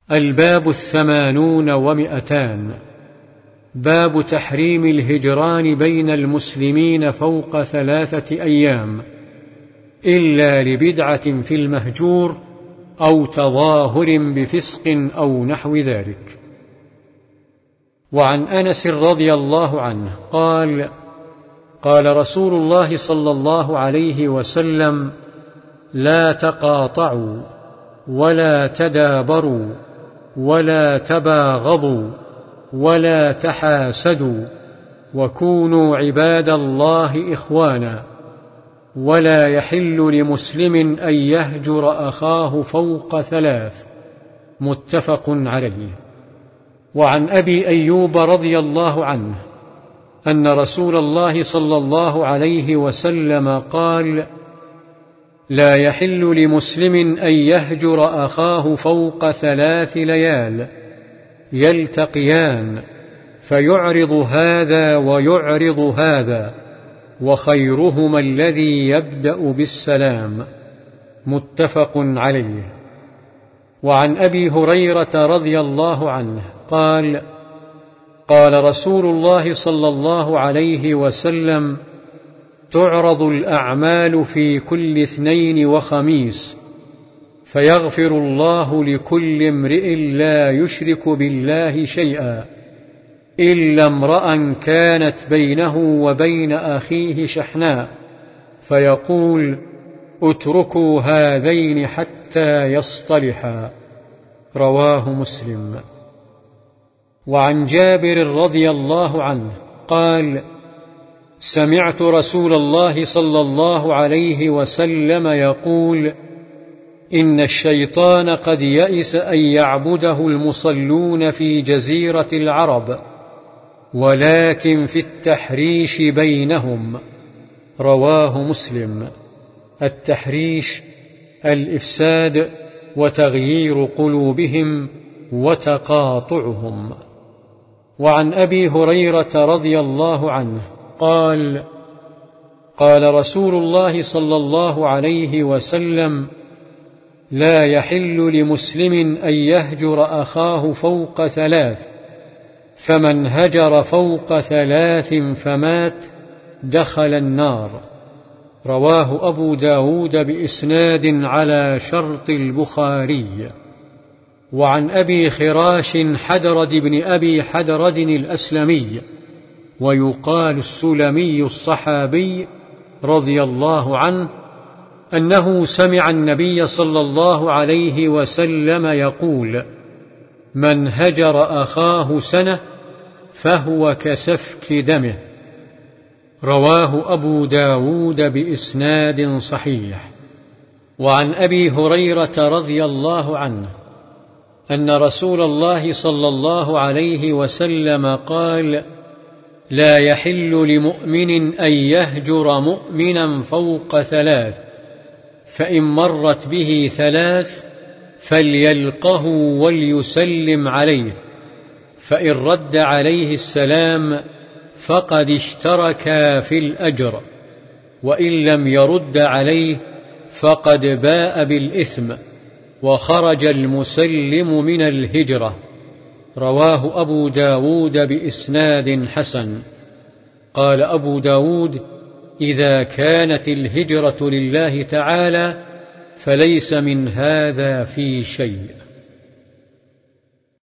الباب 80 باب تحريم الهجران بين المسلمين فوق 3 أيام إلا لبدعة في المهجور أو تظاهر بفسق أو نحو ذلك. وعن أنس رضي الله عنه قال: قال رسول الله صلى الله عليه وسلم: لا تقاطعوا ولا تدابروا ولا تباغضوا ولا تحاسدوا وكونوا عباد الله إخوانا، ولا يحل لمسلم أن يهجر أخاه فوق 3. متفق عليه. وعن أبي أيوب رضي الله عنه أن رسول الله صلى الله عليه وسلم قال: لا يحل لمسلم أن يهجر أخاه فوق 3 ليال يلتقيان فيعرض هذا ويعرض هذا، وخيرهما الذي يبدأ بالسلام. متفق عليه. وعن أبي هريرة رضي الله عنه قال: قال رسول الله صلى الله عليه وسلم: تعرض الأعمال في كل 2 وخميس، فيغفر الله لكل امرئ لا يشرك بالله شيئا إلا امرأ كانت بينه وبين أخيه شحناء، فيقول: اتركوا هذين حتى يصطلحا. رواه مسلم. وعن جابر رضي الله عنه قال: سمعت رسول الله صلى الله عليه وسلم يقول: إن الشيطان قد يئس أن يعبده المصلون في جزيرة العرب، ولكن في التحريش بينهم. رواه مسلم. التحريش الإفساد وتغيير قلوبهم وتقاطعهم. وعن أبي هريرة رضي الله عنه قال: قال رسول الله صلى الله عليه وسلم: لا يحل لمسلم أن يهجر أخاه فوق 3، فمن هجر فوق 3 فمات دخل النار. رواه أبو داود بإسناد على شرط البخاري. وعن أبي خراش حدرد بن أبي حدرد الأسلمي، ويقال السلمي الصحابي رضي الله عنه، أنه سمع النبي صلى الله عليه وسلم يقول: من هجر أخاه 1 سنة فهو كسفك دمه. رواه أبو داود بإسناد صحيح. وعن أبي هريرة رضي الله عنه أن رسول الله صلى الله عليه وسلم قال: لا يحل لمؤمن أن يهجر مؤمنا فوق 3، فإن مرت به 3 فليلقه وليسلم عليه، فإن رد عليه السلام فقد اشتركا في الأجر، وإن لم يرد عليه فقد باء بالإثم، وخرج المسلم من الهجرة. رواه أبو داود بإسناد حسن. قال أبو داود: إذا كانت الهجرة لله تعالى فليس من هذا في شيء.